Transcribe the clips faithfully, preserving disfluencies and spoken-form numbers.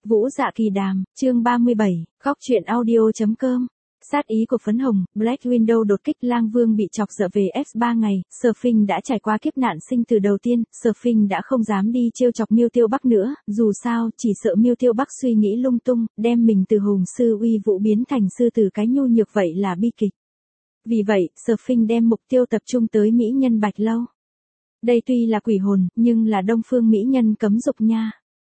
Vũ Dạ Kỳ Đàm, chương ba mươi bảy, góc truyện audio.com. Sát ý của phấn hồng, Black Widow đột kích Lang Vương bị chọc giận về F ba ngày, Surfing đã trải qua kiếp nạn sinh từ đầu tiên, Surfing đã không dám đi trêu chọc Miêu Tiêu Bắc nữa, dù sao, chỉ sợ Miêu Tiêu Bắc suy nghĩ lung tung, đem mình từ hùng sư uy vũ biến thành sư tử cái nhu nhược vậy là bi kịch. Vì vậy, Surfing đem mục tiêu tập trung tới mỹ nhân Bạch Lâu. Đây tuy là quỷ hồn, nhưng là Đông Phương mỹ nhân cấm dục nha.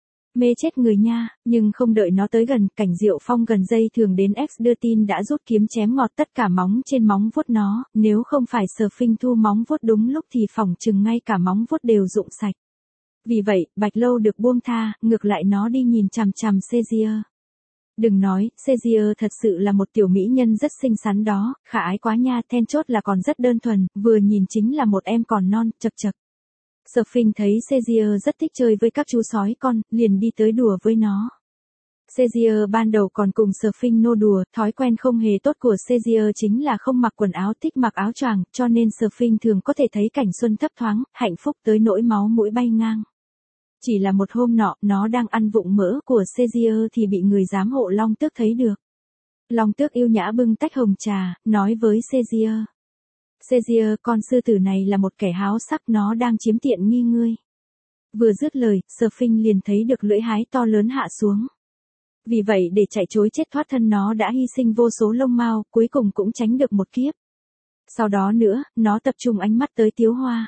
Mê chết người nha, nhưng không đợi nó tới gần, Cảnh Diệu Phong gần dây thường đến X đưa tin đã rút kiếm chém ngọt tất cả móng trên móng vuốt nó, nếu không phải Surfing thu móng vuốt đúng lúc thì phỏng chừng ngay cả móng vuốt đều rụng sạch. Vì vậy, Bạch Lâu được buông tha, ngược lại nó đi nhìn chằm chằm Sezier. Đừng nói, Sezier thật sự là một tiểu mỹ nhân rất xinh xắn đó, khả ái quá nha, then chốt là còn rất đơn thuần, vừa nhìn chính là một em còn non, chật chật. Surfing thấy Sezier rất thích chơi với các chú sói con, liền đi tới đùa với nó. Sezier ban đầu còn cùng Surfing nô đùa, thói quen không hề tốt của Sezier chính là không mặc quần áo, thích mặc áo choàng, cho nên Surfing thường có thể thấy cảnh xuân thấp thoáng, hạnh phúc tới nỗi máu mũi bay ngang. Chỉ là một hôm nọ, nó đang ăn vụng mỡ của Sezier thì bị người giám hộ Long Tước thấy được. Long Tước yêu nhã bưng tách hồng trà, nói với Sezier. Sezier, con sư tử này là một kẻ háo sắc, nó đang chiếm tiện nghi ngươi. Vừa dứt lời, Surfing liền thấy được lưỡi hái to lớn hạ xuống. Vì vậy để chạy trối chết thoát thân nó đã hy sinh vô số lông mao, cuối cùng cũng tránh được một kiếp. Sau đó nữa, nó tập trung ánh mắt tới Tiếu Hoa.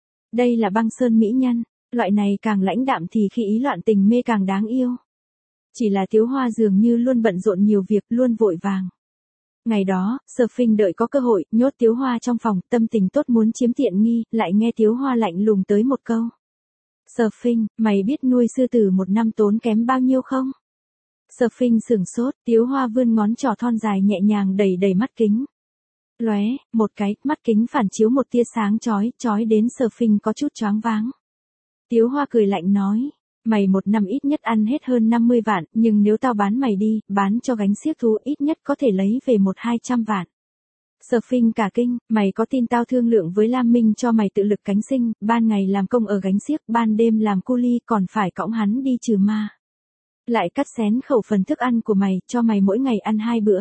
Đây là băng sơn mỹ nhân, loại này càng lãnh đạm thì khi ý loạn tình mê càng đáng yêu. Chỉ là Tiếu Hoa dường như luôn bận rộn nhiều việc, luôn vội vàng. Ngày đó, Surfing đợi có cơ hội, nhốt Tiếu Hoa trong phòng, tâm tình tốt muốn chiếm tiện nghi, lại nghe Tiếu Hoa lạnh lùng tới một câu. Surfing, mày biết nuôi sư tử một năm tốn kém bao nhiêu không? Surfing sửng sốt, Tiếu Hoa vươn ngón trỏ thon dài nhẹ nhàng đẩy đẩy mắt kính. Lóe, một cái, mắt kính phản chiếu một tia sáng chói, chói đến Surfing có chút choáng váng. Tiếu Hoa cười lạnh nói. Mày một năm ít nhất ăn hết hơn năm mươi vạn, nhưng nếu tao bán mày đi, bán cho gánh xiếc thú ít nhất có thể lấy về một hai trăm vạn. Surfing cả kinh, mày có tin tao thương lượng với Lam Minh cho mày tự lực cánh sinh, ban ngày làm công ở gánh xiếc, ban đêm làm cu li còn phải cõng hắn đi trừ ma. Lại cắt xén khẩu phần thức ăn của mày, cho mày mỗi ngày ăn hai bữa.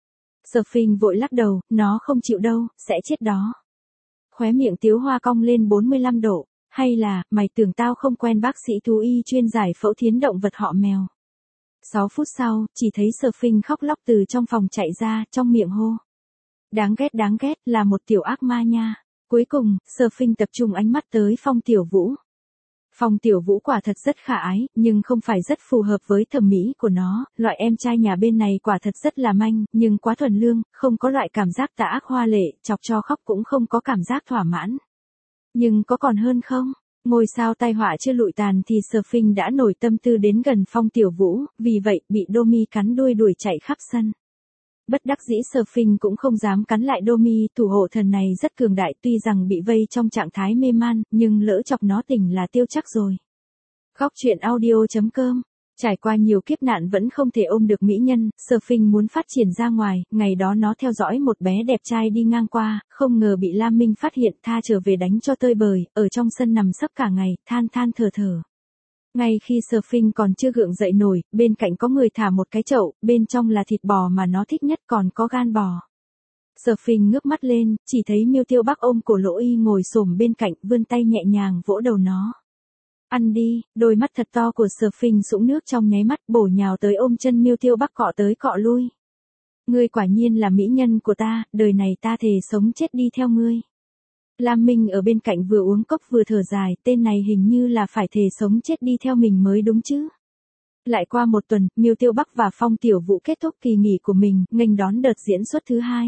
Surfing vội lắc đầu, nó không chịu đâu, sẽ chết đó. Khóe miệng Tiếu Hoa cong lên bốn mươi lăm độ. Hay là, mày tưởng tao không quen bác sĩ thú y chuyên giải phẫu thiến động vật họ mèo. sáu phút sau, chỉ thấy Surfing khóc lóc từ trong phòng chạy ra, trong miệng hô. Đáng ghét đáng ghét, là một tiểu ác ma nha. Cuối cùng, Surfing tập trung ánh mắt tới Phong Tiểu Vũ. Phong Tiểu Vũ quả thật rất khả ái, nhưng không phải rất phù hợp với thẩm mỹ của nó, loại em trai nhà bên này quả thật rất là manh, nhưng quá thuần lương, không có loại cảm giác tà ác hoa lệ, chọc cho khóc cũng không có cảm giác thỏa mãn. Nhưng có còn hơn không? Ngôi sao tai họa chưa lụi tàn thì Surfing đã nổi tâm tư đến gần Phong Tiểu Vũ, vì vậy bị Domi cắn đuôi đuổi chạy khắp sân. Bất đắc dĩ Surfing cũng không dám cắn lại Domi, thủ hộ thần này rất cường đại, tuy rằng bị vây trong trạng thái mê man, nhưng lỡ chọc nó tỉnh là tiêu chắc rồi. Góc truyện audio.com. Trải qua nhiều kiếp nạn vẫn không thể ôm được mỹ nhân, Surfing muốn phát triển ra ngoài, ngày đó nó theo dõi một bé đẹp trai đi ngang qua, không ngờ bị Lam Minh phát hiện, tha trở về đánh cho tơi bời, ở trong sân nằm sấp cả ngày, than than thở thở. Ngay khi Surfing còn chưa gượng dậy nổi, bên cạnh có người thả một cái chậu, bên trong là thịt bò mà nó thích nhất, còn có gan bò. Surfing ngước mắt lên, chỉ thấy Miêu Tiêu Bắc ôm cổ Lỗ Y ngồi xổm bên cạnh, vươn tay nhẹ nhàng vỗ đầu nó. Ăn đi, đôi mắt thật to của Surfing sũng nước trong nháy mắt, bổ nhào tới ôm chân Miêu Tiêu Bắc cọ tới cọ lui. Ngươi quả nhiên là mỹ nhân của ta, đời này ta thề sống chết đi theo ngươi. Lam Minh ở bên cạnh vừa uống cốc vừa thở dài, tên này hình như là phải thề sống chết đi theo mình mới đúng chứ. Lại qua một tuần, Miêu Tiêu Bắc và Phong Tiểu Vũ kết thúc kỳ nghỉ của mình, nghênh đón đợt diễn xuất thứ hai.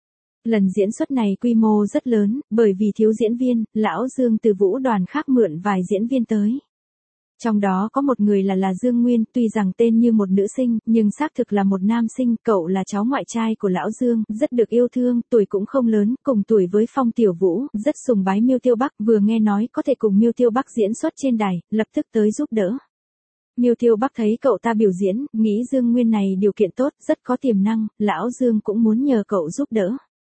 Lần diễn xuất này quy mô rất lớn, bởi vì thiếu diễn viên, lão Dương từ vũ đoàn khác mượn vài diễn viên tới. Trong đó có một người là là Dương Nguyên, tuy rằng tên như một nữ sinh, nhưng xác thực là một nam sinh, cậu là cháu ngoại trai của lão Dương, rất được yêu thương, tuổi cũng không lớn, cùng tuổi với Phong Tiểu Vũ, rất sùng bái Miêu Tiêu Bắc, vừa nghe nói có thể cùng Miêu Tiêu Bắc diễn xuất trên đài, lập tức tới giúp đỡ. Miêu Tiêu Bắc thấy cậu ta biểu diễn, nghĩ Dương Nguyên này điều kiện tốt, rất có tiềm năng, lão Dương cũng muốn nhờ cậu giúp đỡ.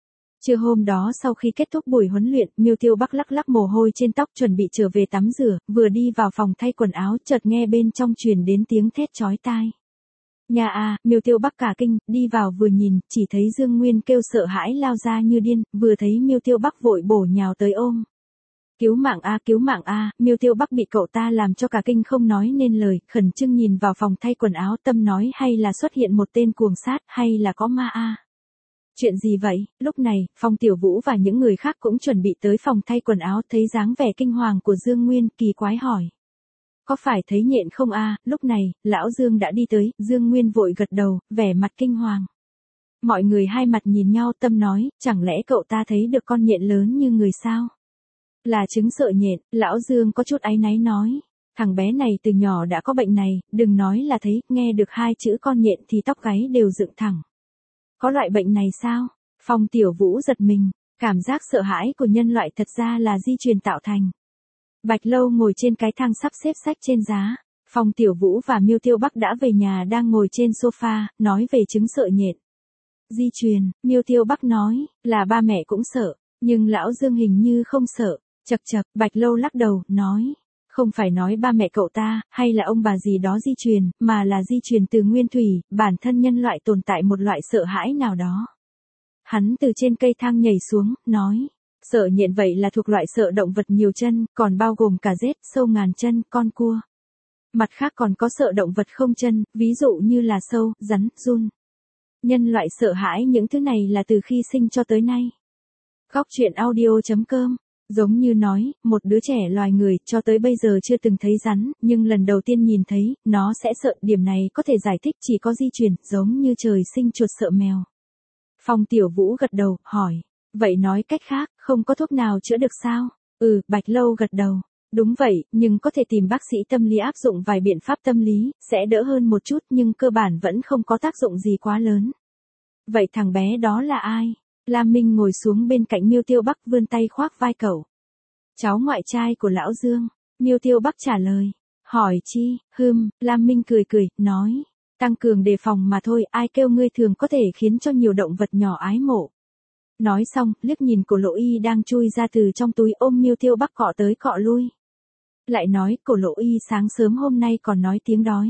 Trưa hôm đó sau khi kết thúc buổi huấn luyện, Miêu Tiêu Bắc lắc lắc mồ hôi trên tóc chuẩn bị trở về tắm rửa, vừa đi vào phòng thay quần áo chợt nghe bên trong truyền đến tiếng thét chói tai. Nhà a, Miêu Tiêu Bắc cả kinh, đi vào vừa nhìn, chỉ thấy Dương Nguyên kêu sợ hãi lao ra như điên, vừa thấy Miêu Tiêu Bắc vội bổ nhào tới ôm. Cứu mạng a, cứu mạng a, Miêu Tiêu Bắc bị cậu ta làm cho cả kinh không nói nên lời, khẩn trương nhìn vào phòng thay quần áo, tâm nói hay là xuất hiện một tên cuồng sát, hay là có ma a. Chuyện gì vậy? Lúc này, Phong Tiểu Vũ và những người khác cũng chuẩn bị tới phòng thay quần áo, thấy dáng vẻ kinh hoàng của Dương Nguyên, kỳ quái hỏi. Có phải thấy nhện không a? Lúc này, lão Dương đã đi tới, Dương Nguyên vội gật đầu, vẻ mặt kinh hoàng. Mọi người hai mặt nhìn nhau, tâm nói, chẳng lẽ cậu ta thấy được con nhện lớn như người sao? Là chứng sợ nhện, lão Dương có chút áy náy nói. Thằng bé này từ nhỏ đã có bệnh này, đừng nói là thấy, nghe được hai chữ con nhện thì tóc gáy đều dựng thẳng. Có loại bệnh này sao? Phong Tiểu Vũ giật mình, cảm giác sợ hãi của nhân loại thật ra là di truyền tạo thành. Bạch Lâu ngồi trên cái thang sắp xếp sách trên giá. Phong Tiểu Vũ và Miêu Tiêu Bắc đã về nhà đang ngồi trên sofa, nói về chứng sợ nhện. Di truyền, Miêu Tiêu Bắc nói, là ba mẹ cũng sợ, nhưng lão Dương hình như không sợ. Chậc chậc, Bạch Lâu lắc đầu, nói. Không phải nói ba mẹ cậu ta, hay là ông bà gì đó di truyền, mà là di truyền từ nguyên thủy, bản thân nhân loại tồn tại một loại sợ hãi nào đó. Hắn từ trên cây thang nhảy xuống, nói. Sợ nhện vậy là thuộc loại sợ động vật nhiều chân, còn bao gồm cả rết, sâu ngàn chân, con cua. Mặt khác còn có sợ động vật không chân, ví dụ như là sâu, rắn, giun. Nhân loại sợ hãi những thứ này là từ khi sinh cho tới nay. Góc truyện audio chấm com. Giống như nói, một đứa trẻ loài người cho tới bây giờ chưa từng thấy rắn, nhưng lần đầu tiên nhìn thấy, nó sẽ sợ. Điểm này có thể giải thích chỉ có di truyền, giống như trời sinh chuột sợ mèo. Phong Tiểu Vũ gật đầu, hỏi. Vậy nói cách khác, không có thuốc nào chữa được sao? Ừ, Bạch Lâu gật đầu. Đúng vậy, nhưng có thể tìm bác sĩ tâm lý áp dụng vài biện pháp tâm lý, sẽ đỡ hơn một chút nhưng cơ bản vẫn không có tác dụng gì quá lớn. Vậy thằng bé đó là ai? Lam Minh ngồi xuống bên cạnh Miêu Tiêu Bắc vươn tay khoác vai cậu. Cháu ngoại trai của lão Dương. Miêu Tiêu Bắc trả lời. Hỏi chi, hừm, Lam Minh cười cười, nói. Tăng cường đề phòng mà thôi, ai kêu ngươi thường có thể khiến cho nhiều động vật nhỏ ái mộ. Nói xong, liếc nhìn Cổ Lộ Y đang chui ra từ trong túi ôm Miêu Tiêu Bắc cọ tới cọ lui. Lại nói, Cổ Lộ Y sáng sớm hôm nay còn nói tiếng đói.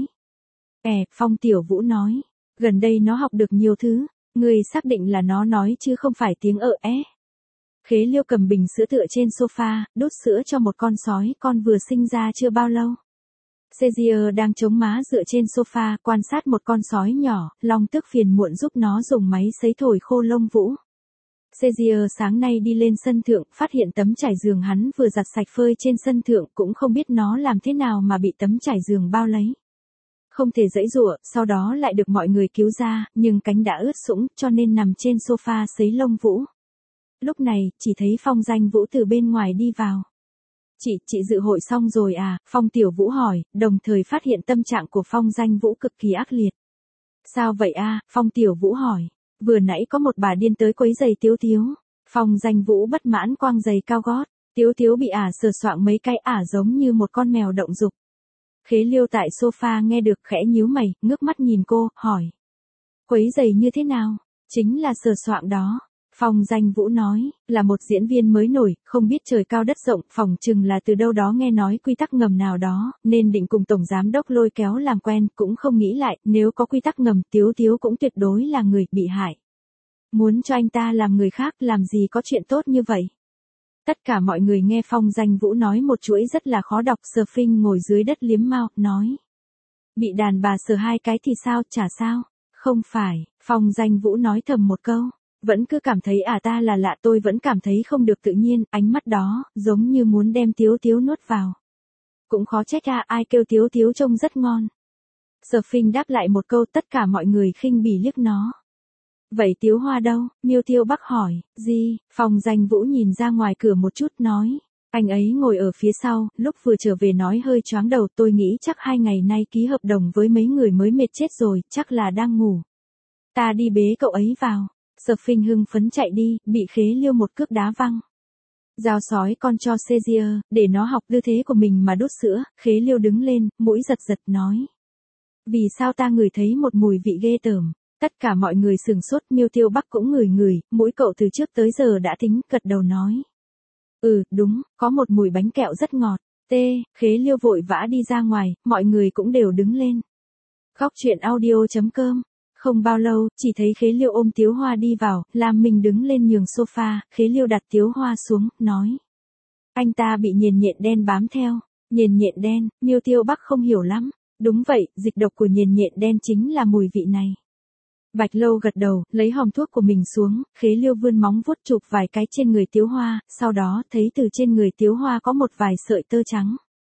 Ẻ, Phong Tiểu Vũ nói. Gần đây nó học được nhiều thứ. Người xác định là nó nói chứ không phải tiếng ợ é. Khế Liêu cầm bình sữa tựa trên sofa, đút sữa cho một con sói con vừa sinh ra chưa bao lâu. Caesar đang chống má dựa trên sofa quan sát một con sói nhỏ, Long Tước phiền muộn giúp nó dùng máy sấy thổi khô lông vũ. Caesar sáng nay đi lên sân thượng, phát hiện tấm trải giường hắn vừa giặt sạch phơi trên sân thượng cũng không biết nó làm thế nào mà bị tấm trải giường bao lấy. Không thể giãy giụa, sau đó lại được mọi người cứu ra, nhưng cánh đã ướt sũng, cho nên nằm trên sofa sấy lông vũ. Lúc này, chỉ thấy Phong Danh Vũ từ bên ngoài đi vào. Chị, chị dự hội xong rồi à? Phong Tiểu Vũ hỏi, đồng thời phát hiện tâm trạng của Phong Danh Vũ cực kỳ ác liệt. Sao vậy a? Phong Tiểu Vũ hỏi. Vừa nãy có một bà điên tới quấy giày Tiếu Tiếu. Phong Danh Vũ bất mãn quang giày cao gót. Tiếu Tiếu bị ả sờ soạng mấy cái ả giống như một con mèo động dục. Khế Liêu tại sofa nghe được khẽ nhíu mày, ngước mắt nhìn cô, hỏi. Quấy giày như thế nào? Chính là sờ soạng đó. Phong Danh Vũ nói, là một diễn viên mới nổi, không biết trời cao đất rộng, phỏng chừng là từ đâu đó nghe nói quy tắc ngầm nào đó, nên định cùng tổng giám đốc lôi kéo làm quen, cũng không nghĩ lại, nếu có quy tắc ngầm, Tiếu Tiếu cũng tuyệt đối là người bị hại. Muốn cho anh ta làm người khác, làm gì có chuyện tốt như vậy. Tất cả mọi người nghe Phong Danh Vũ nói một chuỗi rất là khó đọc. Surfing ngồi dưới đất liếm mao, nói. Bị đàn bà sờ hai cái thì sao, chả sao. Không phải, Phong Danh Vũ nói thầm một câu. Vẫn cứ cảm thấy à ta là lạ, tôi vẫn cảm thấy không được tự nhiên, ánh mắt đó, giống như muốn đem Tiếu Tiếu nuốt vào. Cũng khó trách à, ai kêu Tiếu Tiếu trông rất ngon. Surfing đáp lại một câu, tất cả mọi người khinh bỉ liếc nó. Vậy Tiếu Hoa đâu? Miêu Tiêu Bắc hỏi. Gì? Phong Danh Vũ nhìn ra ngoài cửa một chút, nói. Anh ấy ngồi ở phía sau, lúc vừa trở về nói hơi choáng đầu, tôi nghĩ chắc hai ngày nay ký hợp đồng với mấy người mới mệt chết rồi, chắc là đang ngủ. Ta đi bế cậu ấy vào. Surfing hưng phấn chạy đi, bị Khế Liêu một cước đá văng. Giao sói con cho Caesar, để nó học tư thế của mình mà đút sữa. Khế Liêu đứng lên, mũi giật giật nói. Vì sao ta ngửi thấy một mùi vị ghê tởm. Tất cả mọi người sửng sốt, Miêu Tiêu Bắc cũng ngửi ngửi, mũi cậu từ trước tới giờ đã tính, gật đầu nói. Ừ, đúng, có một mùi bánh kẹo rất ngọt. Tê, Khế Liêu vội vã đi ra ngoài, mọi người cũng đều đứng lên. Góc chuyện audio chấm com. Không bao lâu, chỉ thấy Khế Liêu ôm Tiếu Hoa đi vào, Lam Minh đứng lên nhường sofa, Khế Liêu đặt Tiếu Hoa xuống, nói. Anh ta bị nhện nhện đen bám theo. Nhện nhện đen, Miêu Tiêu Bắc không hiểu lắm. Đúng vậy, dịch độc của nhện nhện đen chính là mùi vị này. Bạch Lâu gật đầu, lấy hòm thuốc của mình xuống, Khế Liêu vươn móng vuốt chụp vài cái trên người Tiếu Hoa, sau đó thấy từ trên người Tiếu Hoa có một vài sợi tơ trắng.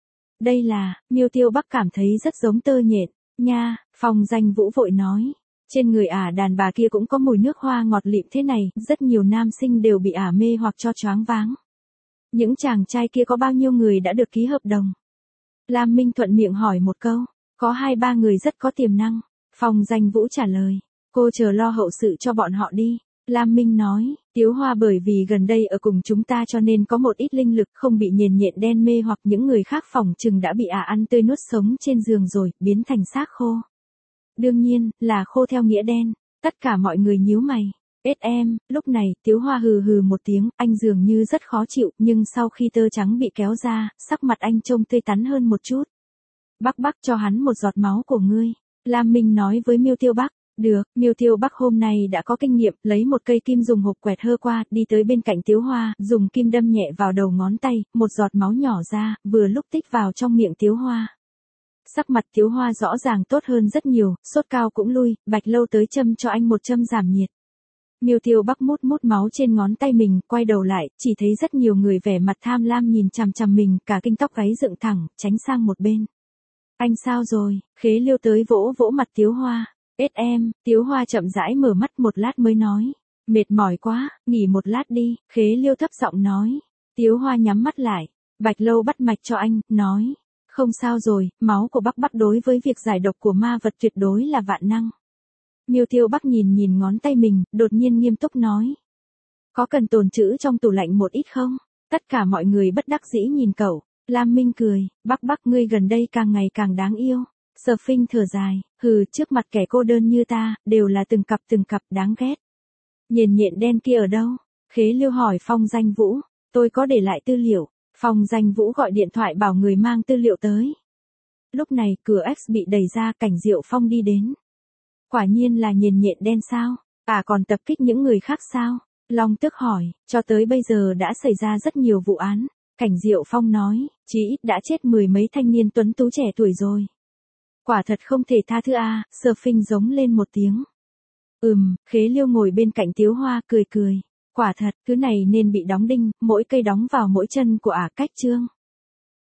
Đây là, Miêu Tiêu Bắc cảm thấy rất giống tơ nhện, nha, Phong Danh Vũ vội nói. Trên người ả đàn bà kia cũng có mùi nước hoa ngọt lịm thế này, rất nhiều nam sinh đều bị ả mê hoặc cho choáng váng. Những chàng trai kia có bao nhiêu người đã được ký hợp đồng? Lam Minh thuận miệng hỏi một câu, có hai ba người rất có tiềm năng. Phong Danh Vũ trả lời, cô chờ lo hậu sự cho bọn họ đi. Lam Minh nói, Tiếu Hoa bởi vì gần đây ở cùng chúng ta cho nên có một ít linh lực không bị nhện nhện đen mê hoặc những người khác phỏng chừng đã bị ả ăn tươi nuốt sống trên giường rồi, biến thành xác khô. Đương nhiên, là khô theo nghĩa đen. Tất cả mọi người nhíu mày. Ết em, lúc này, Tiếu Hoa hừ hừ một tiếng, anh dường như rất khó chịu, nhưng sau khi tơ trắng bị kéo ra, sắc mặt anh trông tươi tắn hơn một chút. Bắc Bắc cho hắn một giọt máu của ngươi. Lam Minh nói với Miêu Tiêu Bắc. Được, Miêu Tiêu Bắc hôm nay đã có kinh nghiệm, lấy một cây kim dùng hộp quẹt hơ qua, đi tới bên cạnh Tiếu Hoa, dùng kim đâm nhẹ vào đầu ngón tay, một giọt máu nhỏ ra, vừa lúc tích vào trong miệng Tiếu Hoa. Sắc mặt Tiếu Hoa rõ ràng tốt hơn rất nhiều, sốt cao cũng lui, Bạch Lâu tới châm cho anh một châm giảm nhiệt. Miêu Tiêu Bắc mút mút máu trên ngón tay mình, quay đầu lại, chỉ thấy rất nhiều người vẻ mặt tham lam nhìn chằm chằm mình, cả kinh tóc gáy dựng thẳng, tránh sang một bên. Anh sao rồi? Khế Liêu tới vỗ vỗ mặt Tiếu Hoa. Ết em, Tiếu Hoa chậm rãi mở mắt một lát mới nói. Mệt mỏi quá, nghỉ một lát đi, Khế Liêu thấp giọng nói. Tiếu Hoa nhắm mắt lại. Bạch Lâu bắt mạch cho anh, nói. Không sao rồi, máu của Bắc Bắc đối với việc giải độc của ma vật tuyệt đối là vạn năng. Miêu Tiêu Bắc nhìn nhìn ngón tay mình, đột nhiên nghiêm túc nói. Có cần tồn trữ trong tủ lạnh một ít không? Tất cả mọi người bất đắc dĩ nhìn cậu. Lam Minh cười, Bắc Bắc ngươi gần đây càng ngày càng đáng yêu. Sở Phinh thở dài, hừ, trước mặt kẻ cô đơn như ta, đều là từng cặp từng cặp đáng ghét. Nhện nhện đen kia ở đâu? Khế Liêu hỏi Phong Danh Vũ, tôi có để lại tư liệu. Phong Danh Vũ gọi điện thoại bảo người mang tư liệu tới. Lúc này, cửa X bị đẩy ra, Cảnh Diệu Phong đi đến. Quả nhiên là nhện nhện đen sao? À còn tập kích những người khác sao? Long Tước hỏi, cho tới bây giờ đã xảy ra rất nhiều vụ án. Cảnh Diệu Phong nói, chí ít đã chết mười mấy thanh niên tuấn tú trẻ tuổi rồi. Quả thật không thể tha thứ a, Sở Phinh giống lên một tiếng. Ừm, Khế Liêu ngồi bên cạnh Tiếu Hoa cười cười. Quả thật, thứ này nên bị đóng đinh, mỗi cây đóng vào mỗi chân của ả cách chương.